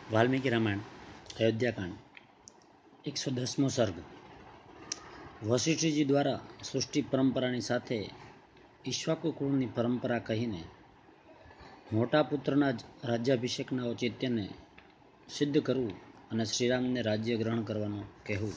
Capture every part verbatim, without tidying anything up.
વાલ્મીકી રામાયણ અયોધ્યાકાંડ એકસો દસમો સર્ગ. વશિષ્ઠજી દ્વારા સૃષ્ટિ પરંપરાની સાથે ઈક્ષ્વાકુ કુળની પરંપરા કહીને મોટા પુત્રના જ રાજ્યાભિષેકના ઔચિત્યને સિદ્ધ કરવું અને શ્રીરામને રાજ્ય ગ્રહણ કરવાનું કહેવું.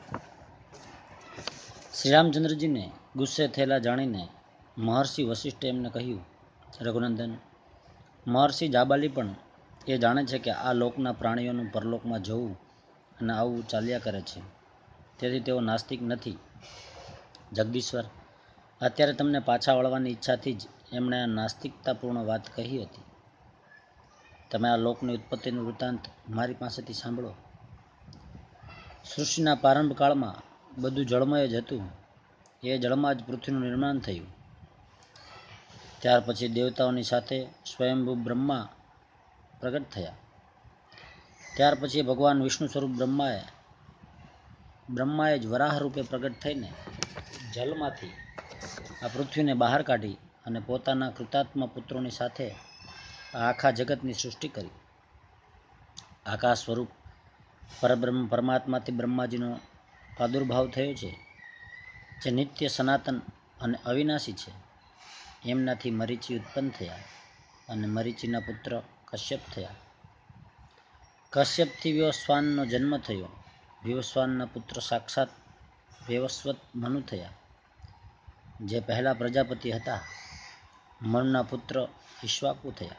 શ્રીરામચંદ્રજીને ગુસ્સે થયેલા જાણીને મહર્ષિ વશિષ્ઠે એમને કહ્યું, રઘુનંદન, મહર્ષિ જાબાલી પણ એ જાણે છે કે આ લોકના પ્રાણીઓનું પરલોકમાં જવું અને આવું ચાલ્યા કરે છે, તેથી તેઓ નાસ્તિક નથી. જગદીશ્વર, અત્યારે તમને પાછા વળવાની ઈચ્છાથી જ એમણે આ નાસ્તિકતાપૂર્ણ વાત કહી હતી. તમે આ લોકની ઉત્પત્તિનું વૃત્તાંત મારી પાસેથી સાંભળો. સૃષ્ટિના પ્રારંભ કાળમાં બધું જળમય જ હતું. એ જળમાં જ પૃથ્વીનું નિર્માણ થયું. ત્યાર પછી દેવતાઓની સાથે સ્વયંભૂ બ્રહ્મા પ્રગટ થયા. ત્યાર પછી ભગવાન વિષ્ણુ સ્વરૂપ બ્રહ્માએ બ્રહ્માએ જ વરાહ રૂપે પ્રગટ થઈને જલમાંથી આ પૃથ્વીને બહાર કાઢી અને પોતાના કૃતાત્મા પુત્રોની સાથે આ આખા જગતની સૃષ્ટિ કરી. આકાશ સ્વરૂપ પરબ્રહ્મ પરમાત્માથી બ્રહ્માજીનો પ્રાદુર્ભાવ થયો છે, જે નિત્ય સનાતન અને અવિનાશી છે. એમનાથી મરીચી ઉત્પન્ન થયા અને મરીચીના પુત્ર કશ્યપ થયા. કશ્યપથી વિવસ્વાનનો જન્મ થયો. વિવસ્વાનના પુત્ર સાક્ષાત વૈવસ્વત મનુ થયા, જે પહેલા પ્રજાપતિ હતા. મનુના પુત્ર ઈક્ષ્વાકુ થયા.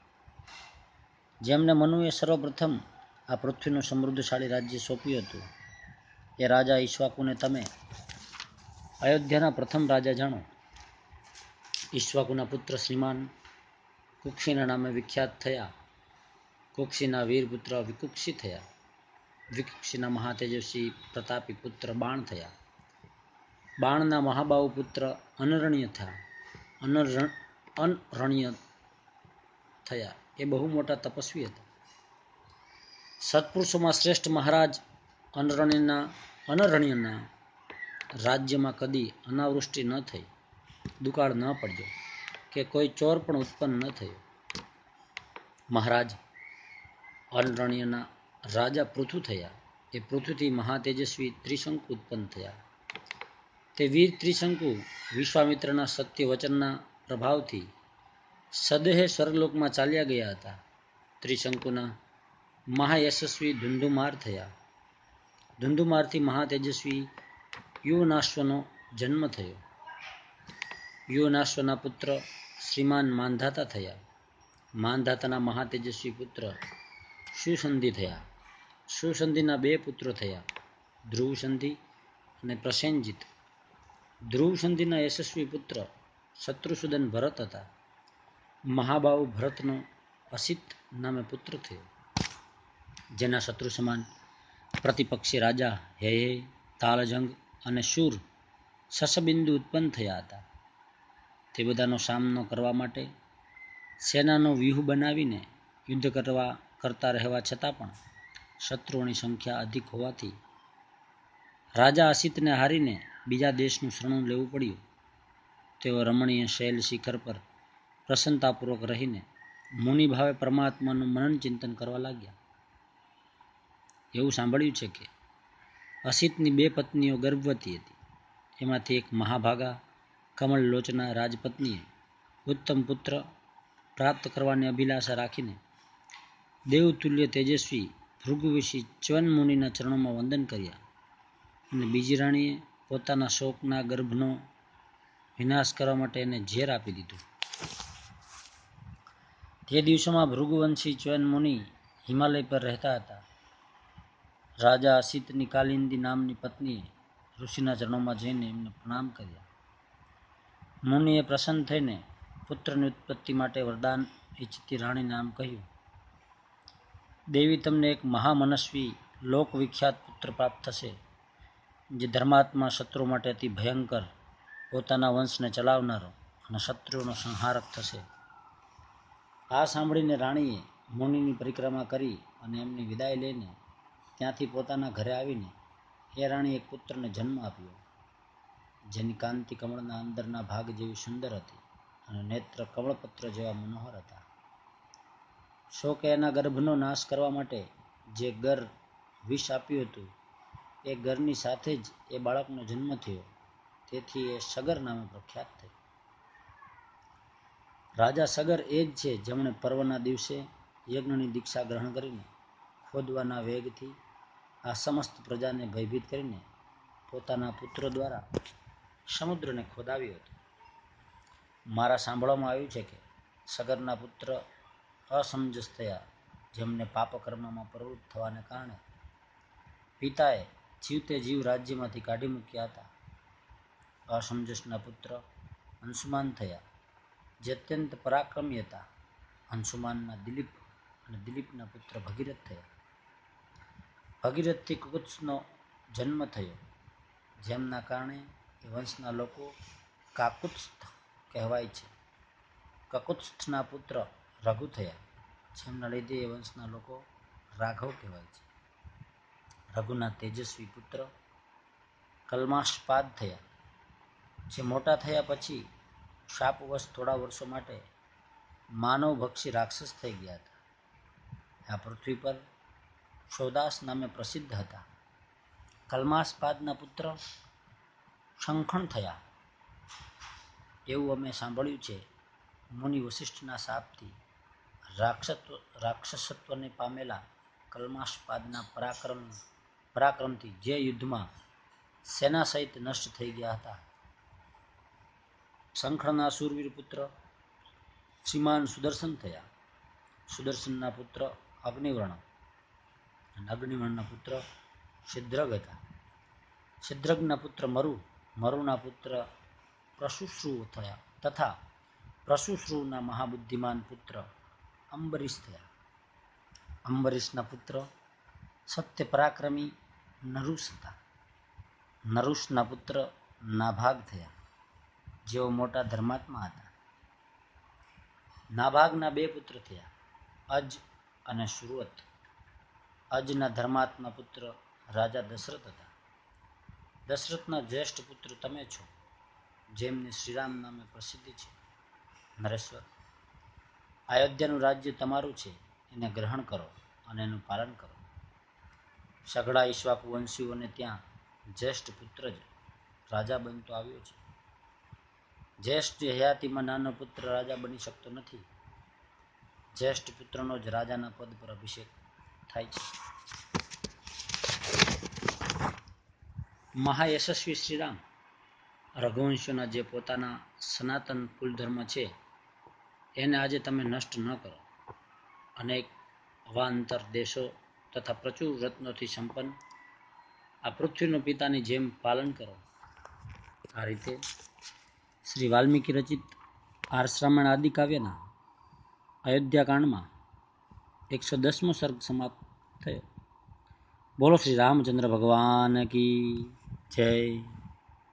જેમને મનુએ સર્વપ્રથમ આ પૃથ્વીનું સમૃદ્ધશાળી રાજ્ય સોંપ્યું હતું, એ રાજા ઈક્ષ્વાકુને તમે અયોધ્યાના પ્રથમ રાજા જાણો. ઈક્ષ્વાકુના પુત્ર શ્રીમાન કુક્ષીના નામે વિખ્યાત થયા. કુક્ષીના વીરપુત્ર વિકુક્ષી થયા. વિકુક્ષીના મહાતેજસ્વી પ્રતાપી પુત્ર બાણ થયા. બાણના મહાબાહુ પુત્ર અનરણ્ય થયા. અનરણ્ય થયા એ બહુ મોટા તપસ્વી હતા. સત્પુરુષોમાં શ્રેષ્ઠ મહારાજ અનરણ્યના અનરણ્યના રાજ્યમાં કદી અનાવૃષ્ટિ ન થઈ, દુકાળ ન પડ્યો કે કોઈ ચોર પણ ઉત્પન્ન ન થયો. મહારાજ અનરણ્યના રાજા પૃથુ થયા. એ પૃથુથી મહાતેજસ્વી ત્રિશંકુ ઉત્પન્ન થયા. તે વીર ત્રિશંકુ વિશ્વામિત્રના સત્ય વચનના પ્રભાવથી સદેહે સ્વર્ગલોકમાં ચાલ્યા ગયા હતા. ત્રિશંકુના મહાયશસ્વી ધુંધુમાર થયા. ધુંધુમારથી મહાતેજસ્વી યુવનાશ્વનો જન્મ થયો. યુવનાશ્વના પુત્ર શ્રીમાન માંધાતા થયા. માંધાતાના મહાતેજસ્વી પુત્ર સુસંધિ થયા. સુસંધિના બે પુત્રો થયા, ધ્રુવસંધિ અને પ્રસેનજીત. ધ્રુવસંધિના યશસ્વી પુત્ર શત્રુસૂદન ભરત હતા. મહાબાહુ ભરતનો અસિત નામે પુત્ર થયો, જેના શત્રુ સમાન પ્રતિપક્ષી રાજા યયય, તાલજંગ અને શૂર શશબિંદુ ઉત્પન્ન થયા હતા. તે બધાનો સામનો કરવા માટે સેનાનો વ્યૂહ બનાવીને યુદ્ધ કરવા કરતા રહેવા છતાં પણ શત્રુઓની સંખ્યા અધિક હોવાથી રાજા અસિતને હારીને બીજા દેશનું શરણું લેવું પડ્યું. તેઓ રમણીય શૈલ શિખર પર પ્રસન્નતાપૂર્વક રહીને મુનિભાવે પરમાત્માનું મનન ચિંતન કરવા લાગ્યા. એવું સાંભળ્યું છે કે અસિતની બે પત્નીઓ ગર્ભવતી હતી. એમાંથી એક મહાભાગા કમળ લોચના રાજપત્નીએ ઉત્તમ પુત્ર પ્રાપ્ત કરવાની અભિલાષા રાખીને દેવતુલ્ય તેજસ્વી ભૃગુવિષી ચ્યવન મુનિના ચરણોમાં વંદન કર્યા. અને બીજી રાણીએ પોતાના શોકના ગર્ભનો વિનાશ કરવા માટે એને ઝેર આપી દીધું. તે દિવસોમાં ભૃગુવંશી ચ્યવન મુનિ હિમાલય પર રહેતા હતા. રાજા અસિતની કાલિંદી નામની પત્નીએ ઋષિના ચરણોમાં જઈને એમને પ્રણામ કર્યા. મુનિએ પ્રસન્ન થઈને પુત્રની ઉત્પત્તિ માટે વરદાન ઈચ્છતી રાણીને આમ કહ્યું, દેવી, તમને એક મહામનસ્વી લોકવિખ્યાત પુત્ર પ્રાપ્ત થશે, જે ધર્માત્મા શત્રુઓ માટે અતિ ભયંકર, પોતાના વંશને ચલાવનારો અને શત્રુઓનો સંહારક થશે. આ સાંભળીને રાણીએ મુનિની પરિક્રમા કરી અને એમની વિદાય લઈને ત્યાંથી પોતાના ઘરે આવીને એ રાણી એક પુત્રને જન્મ આપ્યો, જેની કાંતિ કમળના અંદરના ભાગ જેવી સુંદર હતી અને નેત્ર કમળપત્ર જેવા મનોહર હતા. શોકે એના ગર્ભનો નાશ કરવા માટે જે ગર વિષ આપ્યું હતું એ ગરની સાથે જ એ બાળકનો જન્મ થયો, તેથી એ સગર નામે પ્રખ્યાત થઈ. રાજા સગર એ જ છે જેમણે પર્વના દિવસે યજ્ઞની દીક્ષા ગ્રહણ કરીને ખોદવાના વેગથી આ સમસ્ત પ્રજાને ભયભીત કરીને પોતાના પુત્રો દ્વારા સમુદ્રને ખોદાવ્યો હતો. મારા સાંભળવામાં આવ્યું છે કે સગરના પુત્ર અસમંજસ થયા, જેમને પાપકર્મમાં પ્રવૃત્ત થવાને કારણે પિતાએ જીવતે જીવ રાજ્યમાંથી કાઢી મૂક્યા હતા. અસમંજસના પુત્ર અંશુમાન થયા, જે અત્યંત પરાક્રમી હતા. અંશુમાનના દિલીપ અને દિલીપના પુત્ર ભગીરથ થયા. ભગીરથથી કુત્સનો જન્મ થયો, જેમના કારણે એ વંશના લોકો કાકુત્સ્થ કહેવાય છે. કકુત્સ્થના પુત્ર રઘુ થયા, જેમના લીધે એ વંશના લોકો રાઘવ કહેવાય છે. રઘુના તેજસ્વી પુત્ર કલ્માશપાદ થયા, જે મોટા થયા પછી શાપવશ થોડા વર્ષો માટે માનવભક્ષી રાક્ષસ થઈ ગયા હતા. આ પૃથ્વી પર શૌદાસ નામે પ્રસિદ્ધ હતા. કલ્માશપાદના પુત્ર શંખણ થયા. એવું અમે સાંભળ્યું છે. મુનિ વસિષ્ઠના શાપથી રાક્ષસત્વ રાક્ષસત્વને પામેલા કલ્માશપાદના પરાક્રમ પરાક્રમથી જે યુદ્ધમાં સેના સહિત નષ્ટ થઈ ગયા હતા. શંખણના શૂરવીર પુત્ર શ્રીમાન સુદર્શન થયા. સુદર્શનના પુત્ર અગ્નિવર્ણ અને અગ્નિવર્ણના પુત્ર સિદ્ધ્રગ હતા. સિદ્ધ્રગના પુત્ર મરુ, મરુના પુત્ર પ્રશુશ્રુ થયા તથા પ્રશુશ્રુના મહાબુદ્ધિમાન પુત્ર અંબરીશ થયા. અંબરીશના પુત્ર સત્ય પરાક્રમી નરુષ હતા. નરુષના પુત્ર નાભાગ થયા, જેઓ મોટા ધર્માત્મા હતા. નાભાગના બે પુત્ર થયા, અજ અને સુરવત. અજના ધર્માત્મા પુત્ર રાજા દશરથ હતા. દશરથના જ્યેષ્ઠ પુત્ર તમે છો, જેમની શ્રીરામ નામે પ્રસિદ્ધિ છે. નરેશ્વર, અયોધ્યાનું રાજ્ય તમારું છે, એને ગ્રહણ કરો અને એનું પાલન કરો. સઘળા ઈક્ષ્વાકુ વંશીઓને ત્યાં જ્યેષ્ઠ પુત્ર જ રાજા બનતો આવ્યો છે. જ્યેષ્ઠ હયાતીમાં નાનો પુત્ર રાજા બની શકતો નથી. જ્યેષ્ઠ પુત્રનો જ રાજાના પદ પર અભિષેક થાય છે. મહાયશસ્વી શ્રીરામ રઘુવંશીઓના જે પોતાના સનાતન કુલધર્મ છે એને આજે તમે નષ્ટ ન કરો. અનેક અવાંતર દેશો તથા પ્રચુર રત્નોથી સંપન્ન આ પૃથ્વીનો પિતાની જેમ પાલન કરો. આ રીતે શ્રી વાલ્મીકી રચિત આર્ષરામાયણ આદિ કાવ્યના અયોધ્યાકાંડમાં એકસો દસમો સર્ગ સમાપ્ત થયો. બોલો શ્રી રામચંદ્ર ભગવાન કી જય.